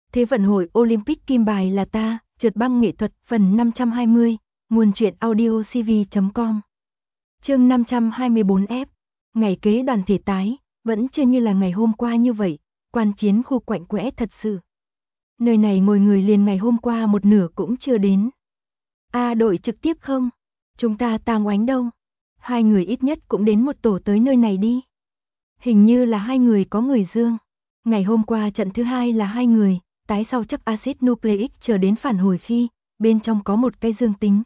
Thế vận hội Olympic kim bài là ta, trượt băng nghệ thuật phần 520, nguồn truyện audio cv.com. Chương 524F, ngày kế đoàn thể tái, vẫn chưa như là ngày hôm qua như vậy, quan chiến khu quạnh quẽ thật sự. Nơi này ngồi người liền ngày hôm qua một nửa cũng chưa đến. Đội trực tiếp không? Chúng ta Tang Oánh đâu? Hai người ít nhất cũng đến một tổ tới nơi này đi. Hình như là hai người có người dương. Ngày hôm qua trận thứ hai là hai người, tái sau chắc axit nucleic chờ đến phản hồi khi bên trong có một cái dương tính.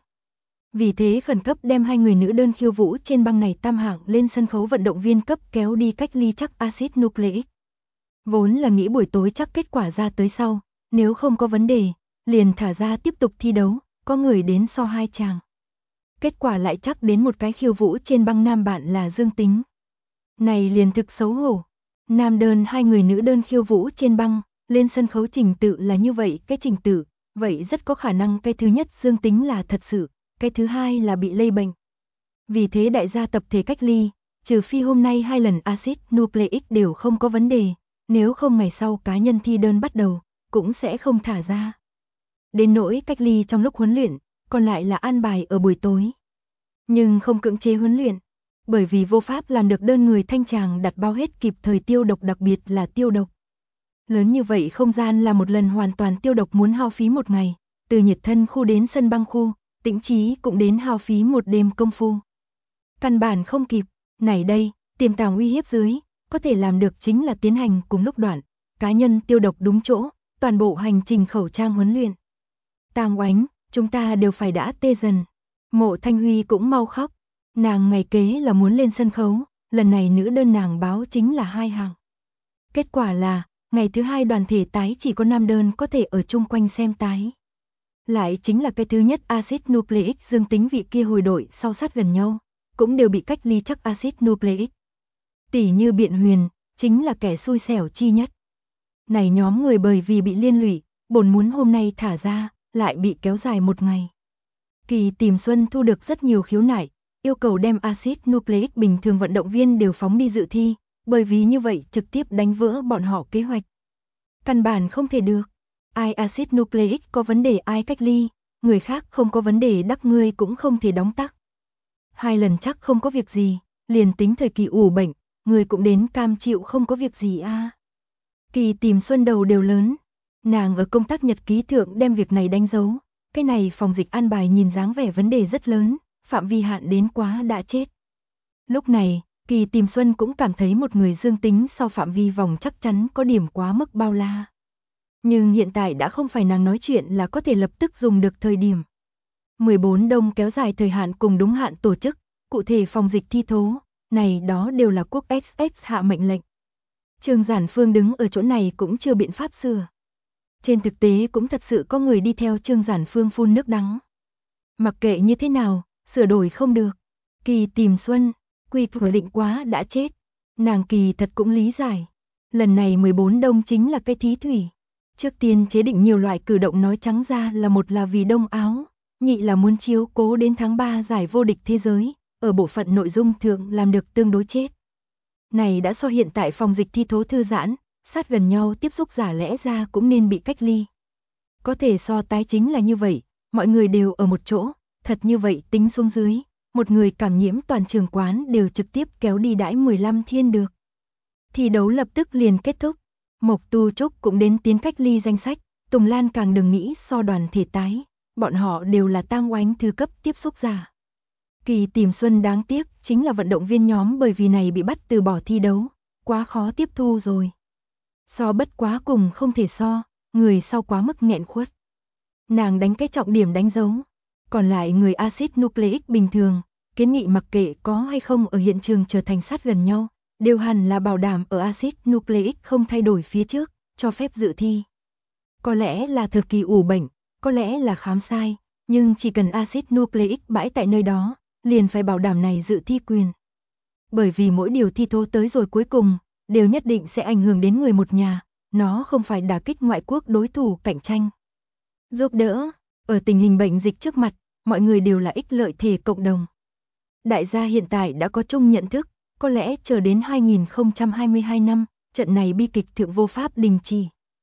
Vì thế khẩn cấp đem hai người nữ đơn khiêu vũ trên băng này tam hạng lên sân khấu vận động viên cấp kéo đi cách ly chắc axit nucleic. Vốn là nghĩ buổi tối chắc kết quả ra tới sau, nếu không có vấn đề, liền thả ra tiếp tục thi đấu, có người đến so hai chàng. Kết quả lại chắc đến một cái khiêu vũ trên băng nam bạn là dương tính. Này liền thực xấu hổ. Nam đơn hai người nữ đơn khiêu vũ trên băng, lên sân khấu trình tự là như vậy, cái trình tự, vậy rất có khả năng cái thứ nhất dương tính là thật sự, cái thứ hai là bị lây bệnh. Vì thế đại gia tập thể cách ly, trừ phi hôm nay hai lần axit nucleic đều không có vấn đề, nếu không ngày sau cá nhân thi đơn bắt đầu, cũng sẽ không thả ra. Đến nỗi cách ly trong lúc huấn luyện, còn lại là an bài ở buổi tối. Nhưng không cưỡng chế huấn luyện, bởi vì vô pháp làm được đơn người thanh tràng đặt bao hết kịp thời tiêu độc, đặc biệt là tiêu độc. Lớn như vậy không gian là một lần hoàn toàn tiêu độc muốn hao phí một ngày, từ nhiệt thân khu đến sân băng khu, Tĩnh Chí cũng đến hao phí một đêm công phu. Căn bản không kịp, này đây, tiềm tàng uy hiếp dưới, có thể làm được chính là tiến hành cùng lúc đoạn, cá nhân tiêu độc đúng chỗ, toàn bộ hành trình khẩu trang huấn luyện. Tang Oánh, chúng ta đều phải đã tê dần. Mộ Thanh Huy cũng mau khóc, nàng ngày kế là muốn lên sân khấu, lần này nữ đơn nàng báo chính là hai hàng. Kết quả là, ngày thứ hai đoàn thể tái chỉ có nam đơn có thể ở chung quanh xem tái. Lại chính là cái thứ nhất axit nucleic dương tính vị kia hồi đội sau sát gần nhau, cũng đều bị cách ly chắc axit nucleic. Tỷ như Biện Huyền, chính là kẻ xui xẻo chi nhất. Này nhóm người bởi vì bị liên lụy, bổn muốn hôm nay thả ra, lại bị kéo dài một ngày. Kỳ Tìm Xuân thu được rất nhiều khiếu nại, yêu cầu đem axit nucleic bình thường vận động viên đều phóng đi dự thi, bởi vì như vậy trực tiếp đánh vỡ bọn họ kế hoạch. Căn bản không thể được. Ai axit nucleic có vấn đề ai cách ly, người khác không có vấn đề đắc ngươi cũng không thể đóng tắc. Hai lần chắc không có việc gì, liền tính thời kỳ ủ bệnh, người cũng đến cam chịu không có việc gì a. Kỳ Tìm Xuân đầu đều lớn, nàng ở công tác nhật ký thượng đem việc này đánh dấu, cái này phòng dịch an bài nhìn dáng vẻ vấn đề rất lớn, phạm vi hạn đến quá đã chết. Lúc này, Kỳ Tìm Xuân cũng cảm thấy một người dương tính sau phạm vi vòng chắc chắn có điểm quá mức bao la. Nhưng hiện tại đã không phải nàng nói chuyện là có thể lập tức dùng được thời điểm. 14 đông kéo dài thời hạn cùng đúng hạn tổ chức, cụ thể phòng dịch thi thố, này đó đều là quốc XX hạ mệnh lệnh. Trương Giản Phương đứng ở chỗ này cũng chưa biện pháp sửa. Trên thực tế cũng thật sự có người đi theo Trương Giản Phương phun nước đắng. Mặc kệ như thế nào, sửa đổi không được. Kỳ Tìm Xuân, quy định quá đã chết. Nàng kỳ thật cũng lý giải. Lần này 14 đông chính là cái thí thủy. Trước tiên chế định nhiều loại cử động nói trắng ra là một là vì Đông Áo, nhị là muốn chiếu cố đến tháng 3 giải vô địch thế giới, ở bộ phận nội dung thượng làm được tương đối chết. Này đã so hiện tại phòng dịch thi thố thư giãn, sát gần nhau tiếp xúc giả lẽ ra cũng nên bị cách ly. Có thể so tái chính là như vậy, mọi người đều ở một chỗ, thật như vậy tính xuống dưới, một người cảm nhiễm toàn trường quán đều trực tiếp kéo đi đãi 15 thiên được. Thi đấu lập tức liền kết thúc, Mộc Tu Trúc cũng đến tiến cách ly danh sách, Tùng Lan càng đừng nghĩ so đoàn thể tái, bọn họ đều là Tang Oánh thứ cấp tiếp xúc giả. Kỳ Tìm Xuân đáng tiếc chính là vận động viên nhóm bởi vì này bị bắt từ bỏ thi đấu, quá khó tiếp thu rồi. So bất quá cùng không thể so, người sau quá mức nghẹn khuất. Nàng đánh cái trọng điểm đánh dấu, còn lại người axit nucleic bình thường, kiến nghị mặc kệ có hay không ở hiện trường trở thành sát gần nhau, đều hẳn là bảo đảm ở axit nucleic không thay đổi phía trước, cho phép dự thi. Có lẽ là thời kỳ ủ bệnh, có lẽ là khám sai, nhưng chỉ cần axit nucleic bãi tại nơi đó, liền phải bảo đảm này dự thi quyền. Bởi vì mỗi điều thi thố tới rồi cuối cùng, đều nhất định sẽ ảnh hưởng đến người một nhà, nó không phải đả kích ngoại quốc đối thủ cạnh tranh. Giúp đỡ, ở tình hình bệnh dịch trước mặt, mọi người đều là ích lợi thể cộng đồng. Đại gia hiện tại đã có chung nhận thức, có lẽ chờ đến 2022 năm, trận này bi kịch thượng vô pháp đình chỉ.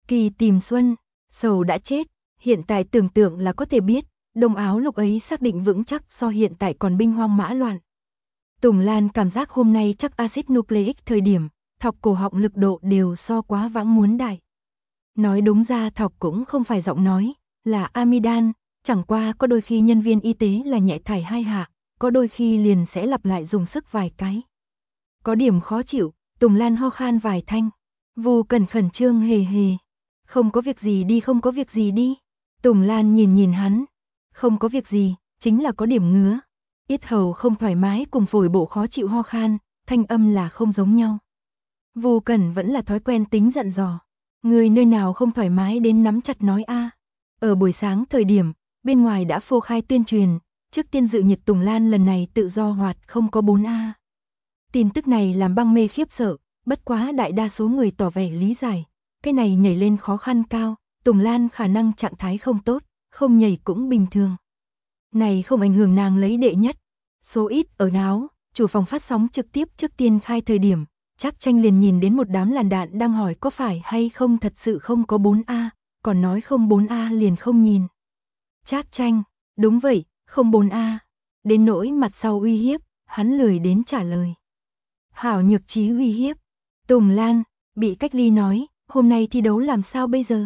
Kỳ tìm xuân, sầu đã chết, hiện tại tưởng tượng là có thể biết, Đông Áo lúc ấy xác định vững chắc so hiện tại còn binh hoang mã loạn. Tùng Lan cảm giác hôm nay chắc axit nucleic thời điểm, thọc cổ họng lực độ đều so quá vãng muốn đại. Nói đúng ra thọc cũng không phải giọng nói, là amidan, chẳng qua có đôi khi nhân viên y tế là nhẹ thải 2 hạ, có đôi khi liền sẽ lặp lại dùng sức vài cái. Có điểm khó chịu, Tùng Lan ho khan vài thanh. Vu Cần khẩn trương hề hề. Không có việc gì đi, không có việc gì đi. Tùng Lan nhìn hắn. Không có việc gì, chính là có điểm ngứa. Yết hầu không thoải mái cùng phổi bộ khó chịu ho khan, thanh âm là không giống nhau. Vu Cần vẫn là thói quen tính dặn dò. Người nơi nào không thoải mái đến nắm chặt nói a. Ở buổi sáng thời điểm, bên ngoài đã phô khai tuyên truyền, trước tiên dự nhiệt Tùng Lan lần này tự do hoạt không có 4A. Tin tức này làm băng mê khiếp sợ, bất quá đại đa số người tỏ vẻ lý giải. Cái này nhảy lên khó khăn cao, Tùng Lan khả năng trạng thái không tốt, không nhảy cũng bình thường. Này không ảnh hưởng nàng lấy đệ nhất. Số ít ở áo, chủ phòng phát sóng trực tiếp trước tiên khai thời điểm, Trác Tranh liền nhìn đến một đám làn đạn đang hỏi có phải hay không thật sự không có 4A, còn nói không 4A liền không nhìn. Trác Tranh, đúng vậy, không 4A. Đến nỗi mặt sau uy hiếp, hắn lười đến trả lời. Hảo Nhược Trí uy hiếp. Tùng Lan, bị cách ly nói, hôm nay thi đấu làm sao bây giờ?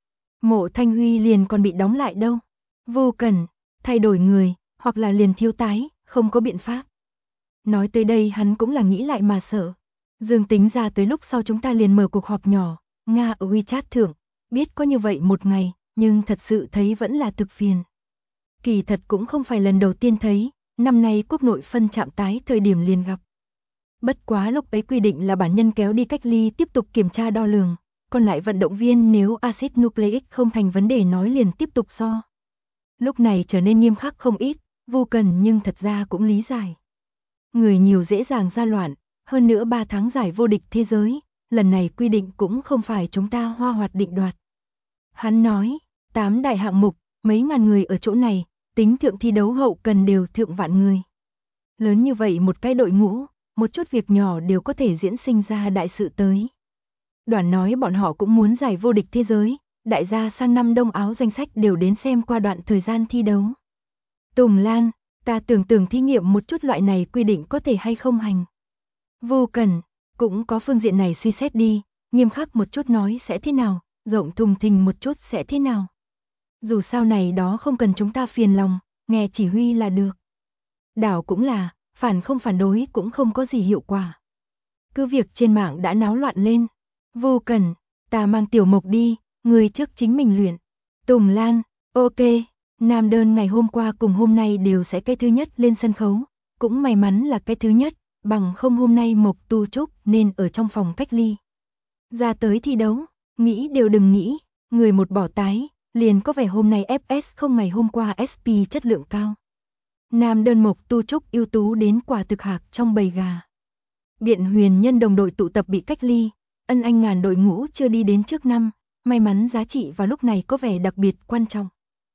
Mộ Thanh Huy liền còn bị đóng lại đâu. Vô Cần, thay đổi người, hoặc là liền thiếu tái, không có biện pháp. Nói tới đây hắn cũng là nghĩ lại mà sợ. Dương tính ra tới lúc sau chúng ta liền mở cuộc họp nhỏ, Nga ở WeChat thưởng, biết có như vậy một ngày, nhưng thật sự thấy vẫn là thực phiền. Kỳ thật cũng không phải lần đầu tiên thấy, năm nay quốc nội phân trạm tái thời điểm liền gặp. Bất quá lúc ấy quy định là bản nhân kéo đi cách ly tiếp tục kiểm tra đo lường, còn lại vận động viên nếu axit nucleic không thành vấn đề nói liền tiếp tục so. Lúc này trở nên nghiêm khắc không ít, Vô Cần nhưng thật ra cũng lý giải. Người nhiều dễ dàng ra loạn, hơn nữa 3 tháng giải vô địch thế giới, lần này quy định cũng không phải chúng ta hoa hoạt định đoạt. Hắn nói, 8 đại hạng mục, mấy ngàn người ở chỗ này, tính thượng thi đấu hậu cần đều thượng vạn người. Lớn như vậy một cái đội ngũ, một chút việc nhỏ đều có thể diễn sinh ra đại sự tới. Đoàn nói bọn họ cũng muốn giải vô địch thế giới, đại gia sang năm Đông Áo danh sách đều đến xem qua đoạn thời gian thi đấu. Tùng Lan, ta tưởng thí nghiệm một chút loại này quy định có thể hay không hành. Vô Cần, cũng có phương diện này suy xét đi, nghiêm khắc một chút nói sẽ thế nào, rộng thùng thình một chút sẽ thế nào. Dù sao này đó không cần chúng ta phiền lòng, nghe chỉ huy là được. Đảo cũng là, phản không phản đối cũng không có gì hiệu quả. Cứ việc trên mạng đã náo loạn lên. Vô Cần, ta mang Tiểu Mộc đi, người trước chính mình luyện. Tùng Lan, ok, nam đơn ngày hôm qua cùng hôm nay đều sẽ cái thứ nhất lên sân khấu. Cũng may mắn là cái thứ nhất, bằng không hôm nay Mộc Tu Trúc nên ở trong phòng cách ly. Ra tới thi đấu, nghĩ đều đừng nghĩ, người một bỏ tái, liền có vẻ hôm nay FS không ngày hôm qua SP chất lượng cao. Nam đơn Mộc Tu Trúc ưu tú đến quả thực hạc trong bầy gà. Biện Huyền Nhân đồng đội tụ tập bị cách ly, Ân Anh Ngàn đội ngũ chưa đi đến trước năm, may mắn giá trị vào lúc này có vẻ đặc biệt quan trọng.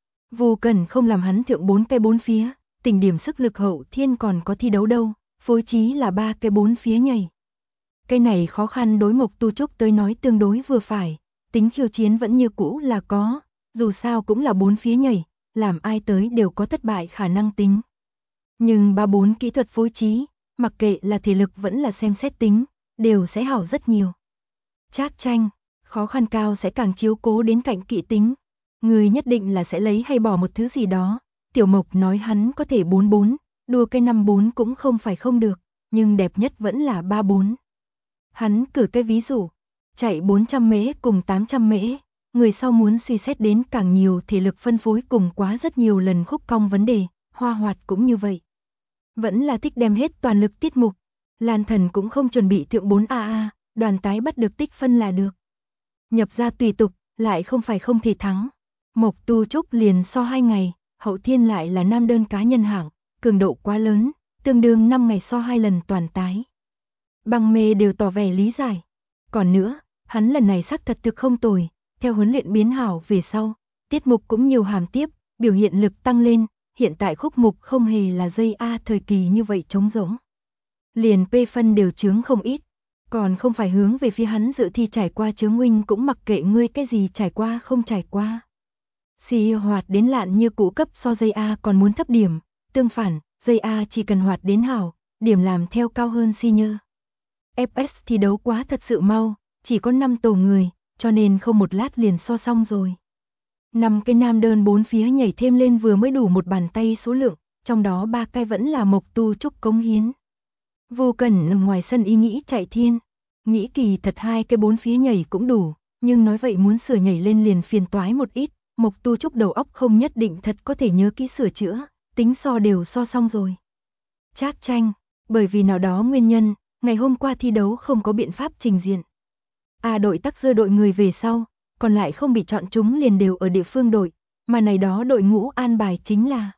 Vô Cần không làm hắn thượng 4 cái 4 phía, tình điểm sức lực hậu thiên còn có thi đấu đâu, phối trí là 3 cái 4 phía nhảy. Cái này khó khăn đối Mộc Tu Trúc tới nói tương đối vừa phải, tính khiêu chiến vẫn như cũ là có, dù sao cũng là 4 phía nhảy, làm ai tới đều có thất bại khả năng tính. Nhưng 3-4 kỹ thuật phối trí, mặc kệ là thể lực vẫn là xem xét tính, đều sẽ hảo rất nhiều. Trác Tranh, khó khăn cao sẽ càng chiếu cố đến cạnh kỵ tính. Người nhất định là sẽ lấy hay bỏ một thứ gì đó. Tiểu Mộc nói hắn có thể 4-4, đua cái 5-4 cũng không phải không được, nhưng đẹp nhất vẫn là 3-4. Hắn cử cái ví dụ, chạy 400 mễ cùng 800 mễ, người sau muốn suy xét đến càng nhiều thể lực phân phối cùng quá rất nhiều lần khúc cong vấn đề, Hoa Hoạt cũng như vậy. Vẫn là thích đem hết toàn lực tiết mục, Lan Thần cũng không chuẩn bị thượng 4AA, đoàn tái bắt được tích phân là được. Nhập ra tùy tục, lại không phải không thể thắng. Mộc Tu Trúc liền so 2 ngày, hậu thiên lại là nam đơn cá nhân hạng, cường độ quá lớn, tương đương 5 ngày so 2 lần toàn tái. Băng mê đều tỏ vẻ lý giải. Còn nữa, hắn lần này xác thật thực không tồi, theo huấn luyện biến hảo về sau, tiết mục cũng nhiều hàm tiếp, biểu hiện lực tăng lên, hiện tại khúc mục không hề là dây A thời kỳ như vậy trống rỗng. Liền P phân đều chướng không ít. Còn không phải hướng về phía hắn dự thi trải qua chứ, huynh cũng mặc kệ ngươi cái gì trải qua không trải qua. Si hoạt đến lạn như cũ cấp so dây A còn muốn thấp điểm, tương phản, dây A chỉ cần hoạt đến hảo, điểm làm theo cao hơn Si nhơ. FS thi đấu quá thật sự mau, chỉ có 5 tổ người, cho nên không một lát liền so xong rồi. 5 cái nam đơn 4 phía nhảy thêm lên vừa mới đủ một bàn tay số lượng, trong đó 3 cái vẫn là Mộc Tu Trúc cống hiến. Vô Cẩn ngoài sân ý nghĩ chạy thiên, nghĩ kỳ thật 2 cái 4 phía nhảy cũng đủ, nhưng nói vậy muốn sửa nhảy lên liền phiền toái một ít, Mộc Tu Trúc đầu óc không nhất định thật có thể nhớ kỹ sửa chữa, tính so đều so xong rồi. Trác Tranh, bởi vì nào đó nguyên nhân, ngày hôm qua thi đấu không có biện pháp trình diện. A đội tắc dơ đội người về sau, còn lại không bị chọn chúng liền đều ở địa phương đội, mà này đó đội ngũ an bài chính là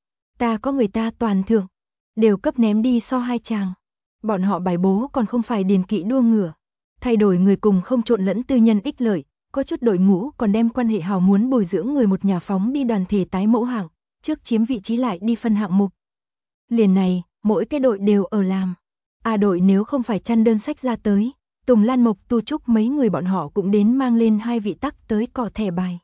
ta có người ta toàn thượng, đều cấp ném đi so 2 chàng. Bọn họ bài bố còn không phải điền kỵ đua ngựa, thay đổi người cùng không trộn lẫn tư nhân ích lợi, có chút đội ngũ còn đem quan hệ hào muốn bồi dưỡng người một nhà phóng đi đoàn thể tái mẫu hạng, trước chiếm vị trí lại đi phân hạng mục. Liền này, mỗi cái đội đều ở làm. A đội nếu không phải chăn đơn sách ra tới, Tùng Lan Mộc Tu Trúc mấy người bọn họ cũng đến mang lên 2 vị tắc tới cỏ thẻ bài.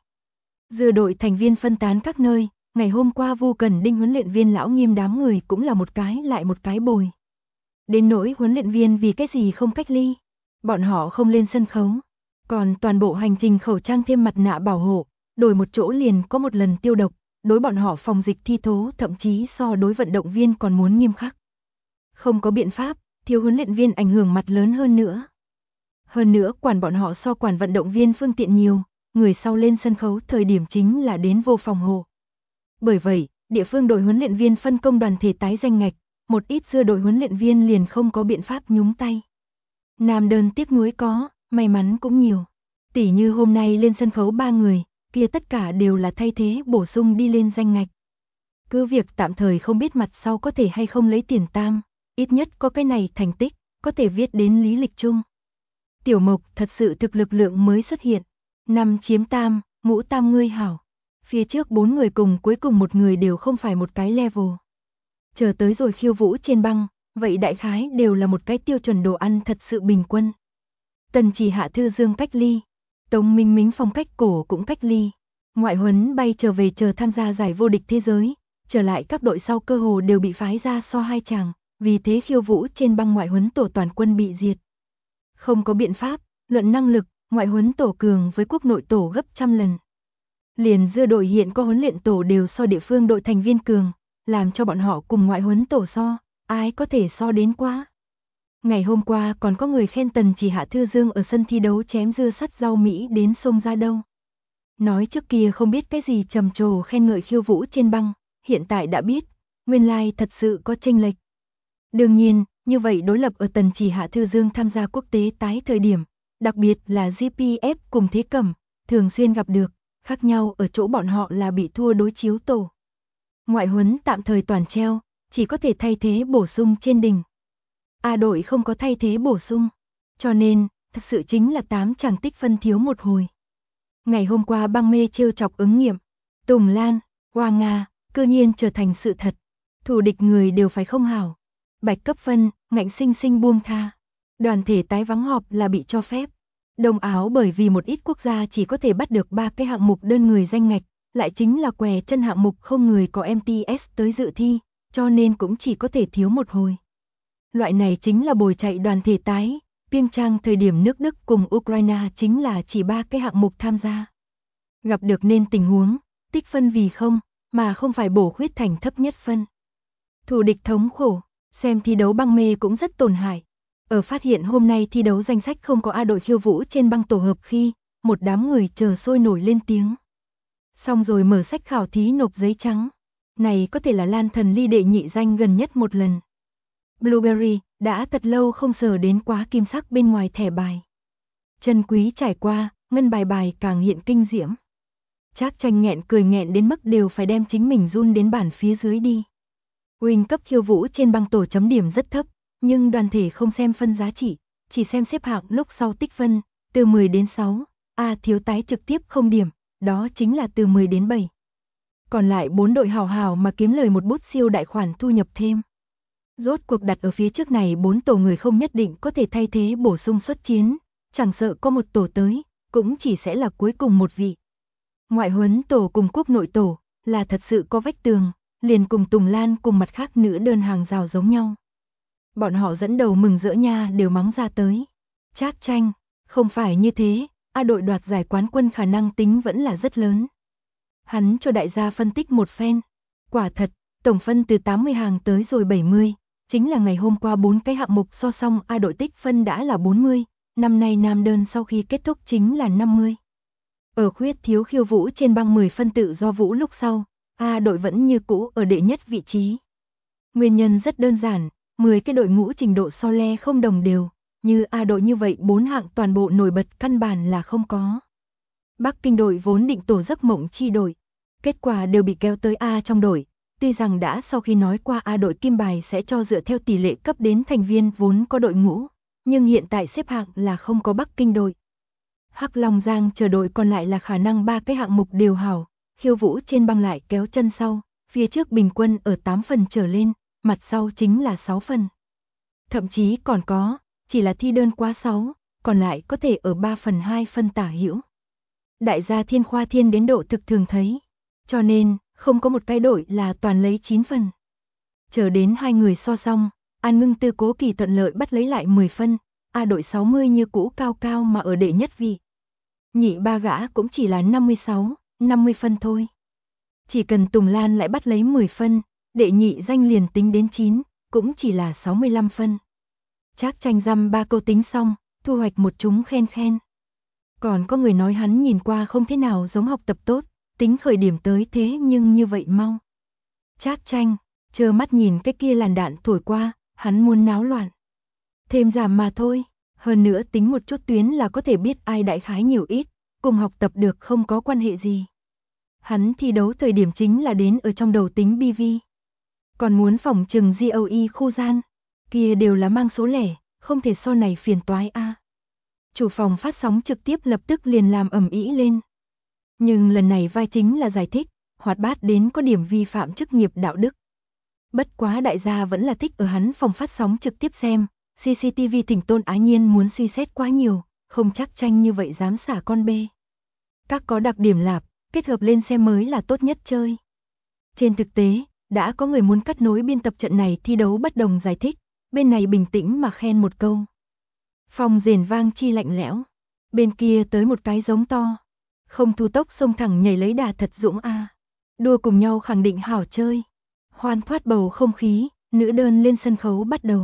Dư đội thành viên phân tán các nơi, ngày hôm qua Vu Cần Đinh huấn luyện viên lão nghiêm đám người cũng là một cái lại một cái bồi. Đến nỗi huấn luyện viên vì cái gì không cách ly, bọn họ không lên sân khấu, còn toàn bộ hành trình khẩu trang thêm mặt nạ bảo hộ, đổi một chỗ liền có một lần tiêu độc, đối bọn họ phòng dịch thi thố thậm chí so đối vận động viên còn muốn nghiêm khắc. Không có biện pháp, thiếu huấn luyện viên ảnh hưởng mặt lớn hơn nữa. Hơn nữa quản bọn họ so quản vận động viên phương tiện nhiều, người sau lên sân khấu thời điểm chính là đến vô phòng hộ. Bởi vậy, địa phương đội huấn luyện viên phân công đoàn thể tái danh ngạch, một ít dưa đội huấn luyện viên liền không có biện pháp nhúng tay. Nam đơn tiếc nuối có, may mắn cũng nhiều. Tỉ như hôm nay lên sân khấu 3 người, kia tất cả đều là thay thế bổ sung đi lên danh ngạch. Cứ việc tạm thời không biết mặt sau có thể hay không lấy tiền tam, ít nhất có cái này thành tích, có thể viết đến lý lịch chung. Tiểu Mộc thật sự thực lực lượng mới xuất hiện, 5 chiếm tam, ngũ tam ngươi hảo. Phía trước 4 người cùng cuối cùng một người đều không phải một cái level. Chờ tới rồi khiêu vũ trên băng, vậy đại khái đều là một cái tiêu chuẩn đồ ăn thật sự bình quân. Tần Chỉ Hạ Thư Dương cách ly, Tống Minh Mính phong cách cổ cũng cách ly. Ngoại huấn bay trở về chờ tham gia giải vô địch thế giới, trở lại các đội sau cơ hồ đều bị phái ra so 2 chàng, vì thế khiêu vũ trên băng ngoại huấn tổ toàn quân bị diệt. Không có biện pháp, luận năng lực, ngoại huấn tổ cường với quốc nội tổ gấp trăm lần. Liền dưa đội hiện có huấn luyện tổ đều so địa phương đội thành viên cường, làm cho bọn họ cùng ngoại huấn tổ so, ai có thể so đến quá. Ngày hôm qua còn có người khen Tần Chỉ Hạ Thư Dương ở sân thi đấu chém dưa sắt rau Mỹ đến sông ra đâu. Nói trước kia không biết cái gì trầm trồ khen ngợi khiêu vũ trên băng, hiện tại đã biết, nguyên lai thật sự có chênh lệch. Đương nhiên, như vậy đối lập ở Tần Chỉ Hạ Thư Dương tham gia quốc tế tái thời điểm, đặc biệt là GPF cùng Thế Cẩm, thường xuyên gặp được, khác nhau ở chỗ bọn họ là bị thua đối chiếu tổ. Ngoại huấn tạm thời toàn treo, chỉ có thể thay thế bổ sung trên đỉnh. A đội không có thay thế bổ sung, cho nên, thật sự chính là 8 chàng tích phân thiếu một hồi. Ngày hôm qua băng mê trêu chọc ứng nghiệm, Tùng Lan, Hoa Nga, cư nhiên trở thành sự thật. Thủ địch người đều phải không hảo. Bạch cấp phân, ngạnh sinh sinh buông tha. Đoàn thể tái vắng họp là bị cho phép. Đông Áo bởi vì một ít quốc gia chỉ có thể bắt được 3 cái hạng mục đơn người danh ngạch, lại chính là què chân hạng mục không người có MTS tới dự thi, cho nên cũng chỉ có thể thiếu một hồi. Loại này chính là bồi chạy đoàn thể tái, Pyeongchang thời điểm nước Đức cùng Ukraine chính là chỉ 3 cái hạng mục tham gia. Gặp được nên tình huống, tích phân vì không, mà không phải bổ khuyết thành thấp nhất phân. Thủ địch thống khổ, xem thi đấu băng mê cũng rất tổn hại. Ở phát hiện hôm nay thi đấu danh sách không có A đội khiêu vũ trên băng tổ hợp khi, một đám người chờ sôi nổi lên tiếng. Xong rồi mở sách khảo thí nộp giấy trắng. Này có thể là Lan Thần Ly đệ nhị danh gần nhất một lần. Blueberry đã thật lâu không sờ đến quá kim sắc bên ngoài thẻ bài. Chân quý trải qua, ngân bài bài càng hiện kinh diễm. Trác Tranh nghẹn cười nghẹn đến mức đều phải đem chính mình run đến bản phía dưới đi. Win cấp khiêu vũ trên băng tổ chấm điểm rất thấp, nhưng đoàn thể không xem phân giá trị, chỉ xem xếp hạng lúc sau tích phân, từ 10 đến 6, A thiếu tái trực tiếp không điểm, đó chính là từ 10 đến 7. Còn lại 4 đội hào hào mà kiếm lời một bút siêu đại khoản thu nhập thêm. Rốt cuộc đặt ở phía trước này 4 tổ người không nhất định có thể thay thế bổ sung xuất chiến, chẳng sợ có một tổ tới, cũng chỉ sẽ là cuối cùng một vị. Ngoại huấn tổ cùng quốc nội tổ, là thật sự có vách tường, liền cùng Tùng Lan cùng mặt khác nữ đơn hàng rào giống nhau. Bọn họ dẫn đầu mừng rỡ nha đều mắng ra tới. Trác Tranh, không phải như thế, A đội đoạt giải quán quân khả năng tính vẫn là rất lớn. Hắn cho đại gia phân tích một phen. Quả thật, tổng phân từ 80 hàng tới rồi 70, chính là ngày hôm qua 4 cái hạng mục so xong A đội tích phân đã là 40, năm nay nam đơn sau khi kết thúc chính là 50. Ở khuyết thiếu khiêu vũ trên băng 10 phân tự do vũ lúc sau, A đội vẫn như cũ ở đệ nhất vị trí. Nguyên nhân rất đơn giản, 10 cái đội ngũ trình độ so le không đồng đều, như A đội như vậy 4 hạng toàn bộ nổi bật căn bản là không có. Bắc Kinh đội vốn định tổ giấc mộng chi đội, kết quả đều bị kéo tới A trong đội, tuy rằng đã sau khi nói qua A đội kim bài sẽ cho dựa theo tỷ lệ cấp đến thành viên vốn có đội ngũ, nhưng hiện tại xếp hạng là không có Bắc Kinh đội. Hắc Long Giang chờ đội còn lại là khả năng 3 cái hạng mục đều hảo, khiêu vũ trên băng lại kéo chân sau, phía trước bình quân ở 8 phần trở lên, mặt sau chính là 6 phần. Thậm chí còn có, chỉ là thi đơn quá 6, còn lại có thể ở 3 phần 2 phân tả hữu. Đại gia thiên khoa thiên đến độ thực thường thấy, cho nên không có một cái đội là toàn lấy 9 phần. Chờ đến hai người so xong, An Ngưng Tư Cố Kỳ thuận lợi bắt lấy lại 10 phân, A đội 60 như cũ cao cao mà ở đệ nhất vị. Nhị ba gã cũng chỉ là 56, 50 phân thôi. Chỉ cần Tùng Lan lại bắt lấy 10 phân, đệ nhị danh liền tính đến 9, cũng chỉ là 65 phân. Trác Tranh dăm 3 câu tính xong, thu hoạch một chúng khen khen. Còn có người nói hắn nhìn qua không thế nào giống học tập tốt, tính khởi điểm tới thế nhưng như vậy mau. Trác Tranh, trơ mắt nhìn cái kia làn đạn thổi qua, hắn muốn náo loạn. Thêm giảm mà thôi, hơn nữa tính một chút tuyến là có thể biết ai đại khái nhiều ít, cùng học tập được không có quan hệ gì. Hắn thi đấu thời điểm chính là đến ở trong đầu tính BV. Còn muốn phòng trừng GOE khu gian, kia đều là mang số lẻ, không thể so này phiền toái a. Chủ phòng phát sóng trực tiếp lập tức liền làm ầm ĩ lên. Nhưng lần này vai chính là giải thích, hoạt bát đến có điểm vi phạm chức nghiệp đạo đức. Bất quá đại gia vẫn là thích ở hắn phòng phát sóng trực tiếp xem, CCTV Thỉnh Tôn Ái Nhiên muốn suy xét quá nhiều, không chắc Tranh như vậy dám xả con bê. Các có đặc điểm lạp, kết hợp lên xem mới là tốt nhất chơi. Trên thực tế, đã có người muốn cắt nối biên tập trận này thi đấu bất đồng giải thích, bên này bình tĩnh mà khen một câu. Phòng rền vang chi lạnh lẽo, bên kia tới một cái giống to. Không thu tốc xông thẳng nhảy lấy đà thật dũng a. Đua cùng nhau khẳng định hảo chơi. Hoan thoát bầu không khí, nữ đơn lên sân khấu bắt đầu.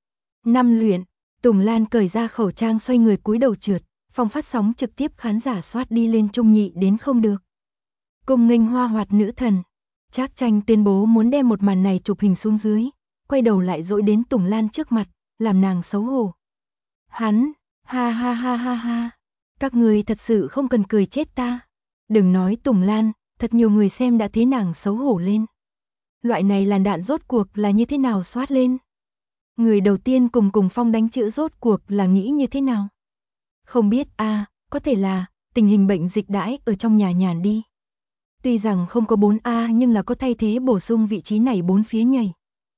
Năm luyện, Tùng Lan cởi ra khẩu trang xoay người cúi đầu trượt, phòng phát sóng trực tiếp khán giả soát đi lên trung nhị đến không được. Cùng nghênh hoa hoạt nữ thần, Trác Tranh tuyên bố muốn đem một màn này chụp hình xuống dưới, quay đầu lại dỗi đến Tùng Lan trước mặt, làm nàng xấu hổ. Hắn, ha ha ha ha ha, các người thật sự không cần cười chết ta. Đừng nói Tùng Lan, thật nhiều người xem đã thấy nàng xấu hổ lên. Loại này làn đạn rốt cuộc là như thế nào soát lên? Người đầu tiên cùng Phong đánh chữ rốt cuộc là nghĩ như thế nào? Không biết a, có thể là tình hình bệnh dịch đãi ở trong nhà nhàn đi. Tuy rằng không có 4A nhưng là có thay thế bổ sung vị trí này 4 phía nhảy.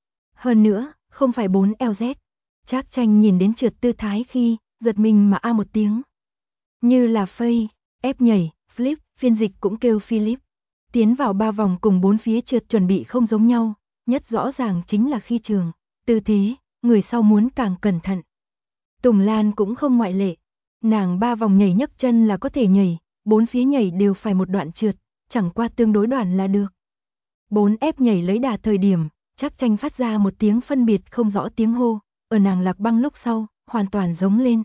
Hơn nữa, không phải 4LZ. Trác Tranh nhìn đến trượt tư thái khi, giật mình mà a một tiếng. Như là phây, ép nhảy, flip, phiên dịch cũng kêu Philip. Tiến vào 3 vòng cùng 4 phía trượt chuẩn bị không giống nhau, nhất rõ ràng chính là khi trường, tư thế, người sau muốn càng cẩn thận. Tùng Lan cũng không ngoại lệ, nàng 3 vòng nhảy nhấc chân là có thể nhảy, 4 phía nhảy đều phải một đoạn trượt, chẳng qua tương đối đoạn là được. 4 ép nhảy lấy đà thời điểm, Trác Tranh phát ra một tiếng phân biệt không rõ tiếng hô, ở nàng lạc băng lúc sau, hoàn toàn giống lên.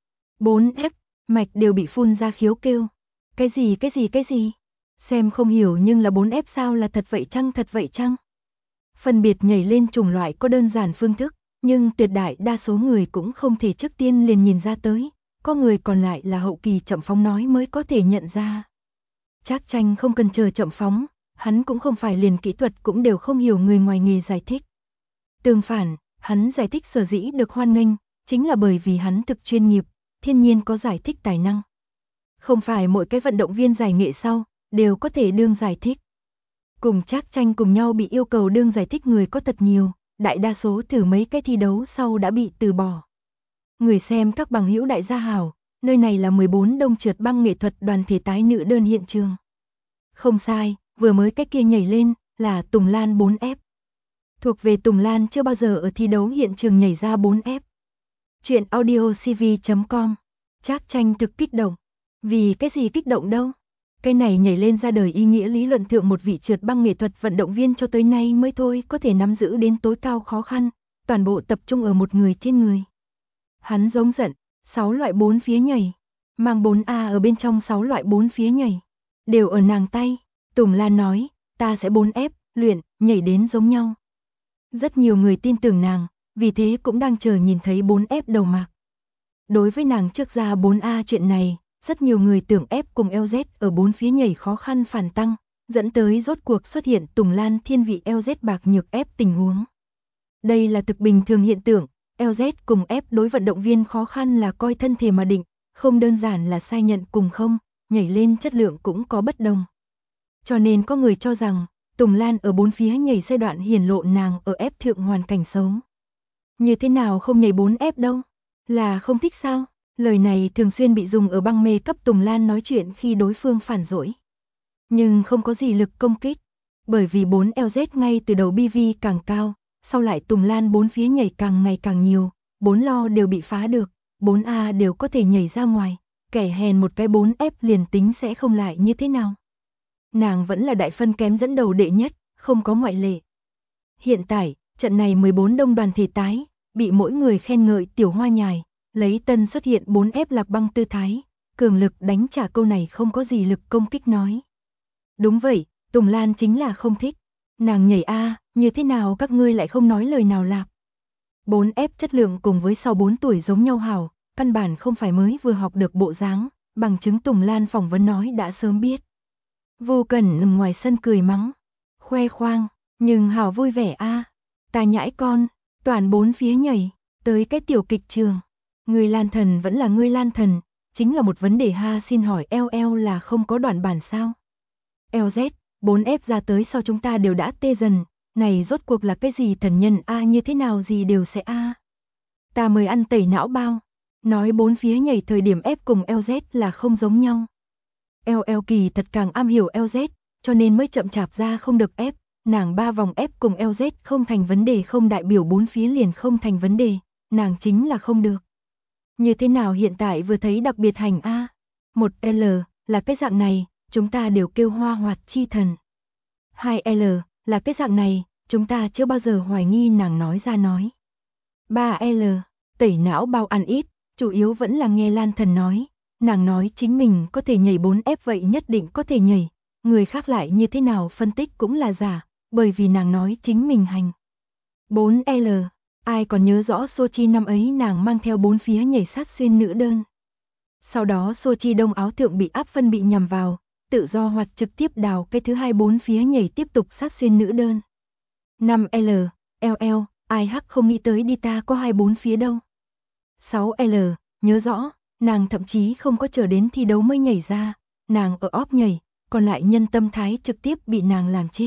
4 ép, mạch đều bị phun ra khiếu kêu. Cái gì? Xem không hiểu nhưng là 4 ép sao là thật vậy chăng? Phân biệt nhảy lên chủng loại có đơn giản phương thức, nhưng tuyệt đại đa số người cũng không thể trước tiên liền nhìn ra tới, có người còn lại là hậu kỳ chậm phóng nói mới có thể nhận ra. Trác Tranh không cần chờ chậm phóng, hắn cũng không phải liền kỹ thuật cũng đều không hiểu người ngoài nghề giải thích. Tương phản, hắn giải thích sở dĩ được hoan nghênh, chính là bởi vì hắn thực chuyên nghiệp, thiên nhiên có giải thích tài năng. Không phải mỗi cái vận động viên giải nghệ sau, đều có thể đương giải thích. Cùng Trác Tranh cùng nhau bị yêu cầu đương giải thích người có thật nhiều, đại đa số thử mấy cái thi đấu sau đã bị từ bỏ. Người xem các bằng hữu đại gia hảo, nơi này là 14 Đông trượt băng nghệ thuật đoàn thể tái nữ đơn hiện trường. Không sai, vừa mới cái kia nhảy lên, là Tùng Lan 4F. Thuộc về Tùng Lan chưa bao giờ ở thi đấu hiện trường nhảy ra 4F. Chuyện audiocv.com. Trác Tranh thực kích động. Vì cái gì kích động đâu? Cái này nhảy lên ra đời ý nghĩa lý luận thượng một vị trượt băng nghệ thuật vận động viên cho tới nay mới thôi có thể nắm giữ đến tối cao khó khăn, toàn bộ tập trung ở một người trên người. Hắn giống giận, 6 loại 4 phía nhảy, mang 4A ở bên trong 6 loại 4 phía nhảy, đều ở nàng tay. Tùng Lan nói, ta sẽ 4F, luyện, nhảy đến giống nhau. Rất nhiều người tin tưởng nàng, vì thế cũng đang chờ nhìn thấy 4F đầu mạc. Đối với nàng trước ra 4A chuyện này, rất nhiều người tưởng F cùng LZ ở 4 phía nhảy khó khăn phản tăng, dẫn tới rốt cuộc xuất hiện Tùng Lan thiên vị LZ bạc nhược F tình huống. Đây là thực bình thường hiện tượng, LZ cùng F đối vận động viên khó khăn là coi thân thể mà định, không đơn giản là sai nhận cùng không, nhảy lên chất lượng cũng có bất đồng. Cho nên có người cho rằng, Tùng Lan ở 4 phía nhảy giai đoạn hiển lộ nàng ở F thượng hoàn cảnh xấu. Như thế nào không nhảy 4F đâu? Là không thích sao? Lời này thường xuyên bị dùng ở băng mê cấp Tùng Lan nói chuyện khi đối phương phản dỗi. Nhưng không có gì lực công kích, bởi vì 4LZ ngay từ đầu BV càng cao, sau lại Tùng Lan 4 phía nhảy càng ngày càng nhiều, 4 lo đều bị phá được, 4A đều có thể nhảy ra ngoài, kẻ hèn một cái 4F liền tính sẽ không lại như thế nào. Nàng vẫn là đại phân kém dẫn đầu đệ nhất, không có ngoại lệ. Hiện tại, trận này 14 đông đoàn thể tái, bị mỗi người khen ngợi tiểu hoa nhài, lấy tân xuất hiện 4F lạc băng tư thái, cường lực đánh trả câu này không có gì lực công kích nói. Đúng vậy, Tùng Lan chính là không thích. Nàng nhảy A, như thế nào các ngươi lại không nói lời nào lạc. 4F chất lượng cùng với sau 4 tuổi giống nhau hảo, căn bản không phải mới vừa học được bộ dáng, bằng chứng Tùng Lan phỏng vấn nói đã sớm biết. Vô Cẩn nằm ngoài sân cười mắng, khoe khoang, nhưng hảo vui vẻ A. Ta nhãi con, toàn 4 phía nhảy, tới cái tiểu kịch trường. Người Lan Thần vẫn là người Lan Thần, chính là một vấn đề ha, xin hỏi LL là không có đoạn bản sao? LZ, 4F ra tới sau chúng ta đều đã tê dần, này rốt cuộc là cái gì thần nhân A, như thế nào gì đều sẽ A. Ta mời ăn tẩy não bao, nói 4 phía nhảy thời điểm F cùng LZ là không giống nhau. LL kỳ thật càng am hiểu LZ, cho nên mới chậm chạp ra không được F, nàng 3 vòng F cùng LZ không thành vấn đề không đại biểu 4 phía liền không thành vấn đề, nàng chính là không được. Như thế nào hiện tại vừa thấy đặc biệt hành A, 1L là cái dạng này, chúng ta đều kêu hoa hoạt chi thần. 2L là cái dạng này, chúng ta chưa bao giờ hoài nghi nàng nói ra nói. 3L, tẩy não bao ăn ít, chủ yếu vẫn là nghe Lan Thần nói, nàng nói chính mình có thể nhảy 4F vậy nhất định có thể nhảy, người khác lại như thế nào phân tích cũng là giả, bởi vì nàng nói chính mình hành. 4L, ai còn nhớ rõ Sochi năm ấy nàng mang theo 4 phía nhảy sát xuyên nữ đơn. Sau đó Sochi đông áo thượng bị áp phân bị nhằm vào, tự do hoặc trực tiếp đào cái thứ 2 4 phía nhảy tiếp tục sát xuyên nữ đơn. 5L, LL, ai hắc không nghĩ tới đi ta có 2 4 phía đâu. 6L, nhớ rõ, nàng thậm chí không có chờ đến thi đấu mới nhảy ra, nàng ở óp nhảy, còn lại nhân tâm thái trực tiếp bị nàng làm chết.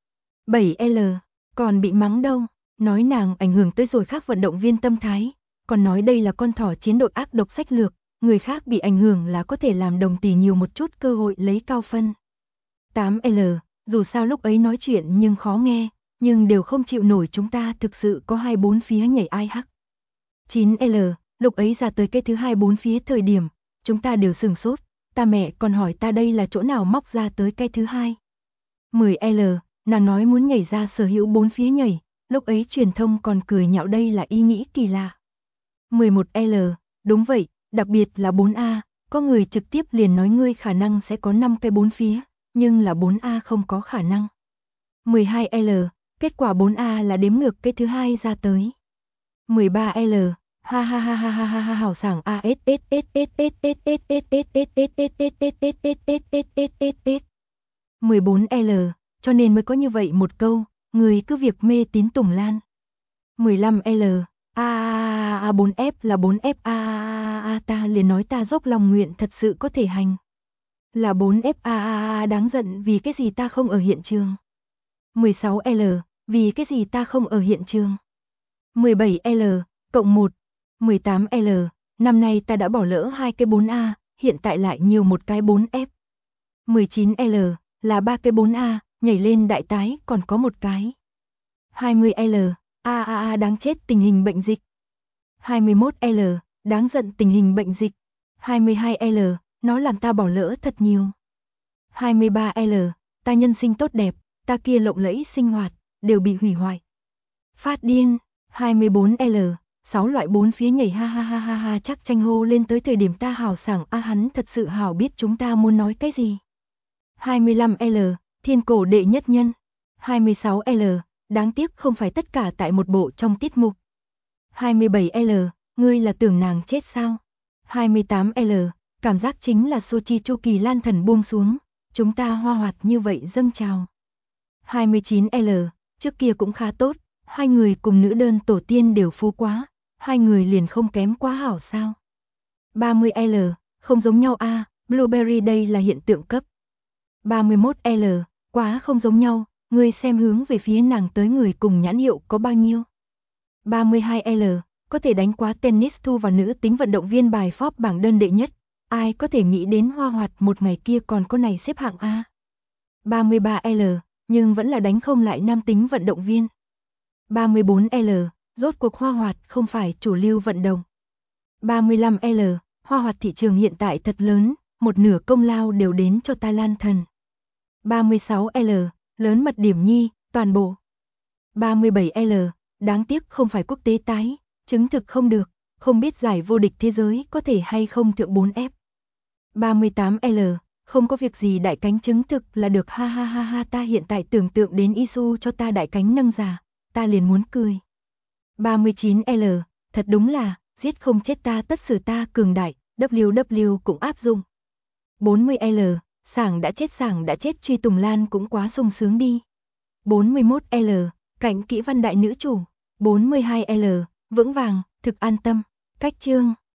7L, còn bị mắng đâu, nói nàng ảnh hưởng tới rồi khác vận động viên tâm thái, còn nói đây là con thỏ chiến đội ác độc sách lược, người khác bị ảnh hưởng là có thể làm đồng tỷ nhiều một chút cơ hội lấy cao phân. 8L, dù sao lúc ấy nói chuyện nhưng khó nghe, nhưng đều không chịu nổi chúng ta thực sự có 2 4 phía nhảy ai hắc. 9L, lúc ấy ra tới cái thứ 2 4 phía thời điểm, chúng ta đều sửng sốt, ta mẹ còn hỏi ta đây là chỗ nào móc ra tới cái thứ 2. 10L, nàng nói muốn nhảy ra sở hữu 4 phía nhảy, lúc ấy truyền thông còn cười nhạo đây là ý nghĩ kỳ lạ. 11L, đúng vậy, đặc biệt là 4A, có người trực tiếp liền nói ngươi khả năng sẽ có 5 cái 4 phía, nhưng là 4A không có khả năng. 12L, kết quả 4A là đếm ngược cái thứ 2 ra tới. 13L, ha ha ha ha ha ha ha hào sảng a s s s s s s s s s s 14L, cho nên mới có như vậy một câu, người cứ việc mê tín Tùng Lan. 15L, 4F là 4F ta liền nói ta dốc lòng nguyện thật sự có thể hành. Là 4F đáng giận vì cái gì ta không ở hiện trường. 16L, vì cái gì ta không ở hiện trường. 17L, cộng 1, 18L, năm nay ta đã bỏ lỡ 2 cái 4A, hiện tại lại nhiều một cái 4F. 19L, là 3 cái 4A, nhảy lên đại tái còn có một cái. 20L, đáng chết tình hình bệnh dịch. 21L, đáng giận tình hình bệnh dịch. 22L, nó làm ta bỏ lỡ thật nhiều. 23L, ta nhân sinh tốt đẹp, ta kia lộng lẫy sinh hoạt, đều bị hủy hoại. Phát điên. 24L, 6 loại 4 phía nhảy ha ha ha ha ha, chắc tranh hô lên tới thời điểm ta hào sảng hắn thật sự hào biết chúng ta muốn nói cái gì. 25L, thiên cổ đệ nhất nhân. 26L, đáng tiếc không phải tất cả tại một bộ trong tiết mục. 27L, ngươi là tưởng nàng chết sao? 28L, cảm giác chính là Sochi chu kỳ lan thần buông xuống, chúng ta hoa hoạt như vậy dâng trào. 29L, trước kia cũng khá tốt, hai người cùng nữ đơn tổ tiên đều phú quá, hai người liền không kém quá hảo sao? 30L, không giống nhau a, Blueberry đây là hiện tượng cấp. 31L, quá không giống nhau, ngươi xem hướng về phía nàng tới người cùng nhãn hiệu có bao nhiêu. 32L, có thể đánh quá tennis thu vào nữ tính vận động viên bài Forbes bảng đơn đệ nhất, ai có thể nghĩ đến hoa hoạt một ngày kia còn có này xếp hạng A. 33L, nhưng vẫn là đánh không lại nam tính vận động viên. 34L, rốt cuộc hoa hoạt không phải chủ lưu vận động. 35L, hoa hoạt thị trường hiện tại thật lớn, một nửa công lao đều đến cho ta lan thần. 36L, lớn mật điểm nhi, toàn bộ. 37L, đáng tiếc không phải quốc tế tái, chứng thực không được, không biết giải vô địch thế giới có thể hay không thượng 4F. 38L, không có việc gì đại cánh chứng thực là được ha ha ha ha, ta hiện tại tưởng tượng đến Isu cho ta đại cánh nâng giả, ta liền muốn cười. 39L, thật đúng là, giết không chết ta tất xử ta cường đại, WW cũng áp dụng. 40L, sảng đã chết Truy Tùng Lan cũng quá sung sướng đi. 41L, cảnh kỹ văn đại nữ chủ. 42L, vững vàng, thực an tâm, cách chương.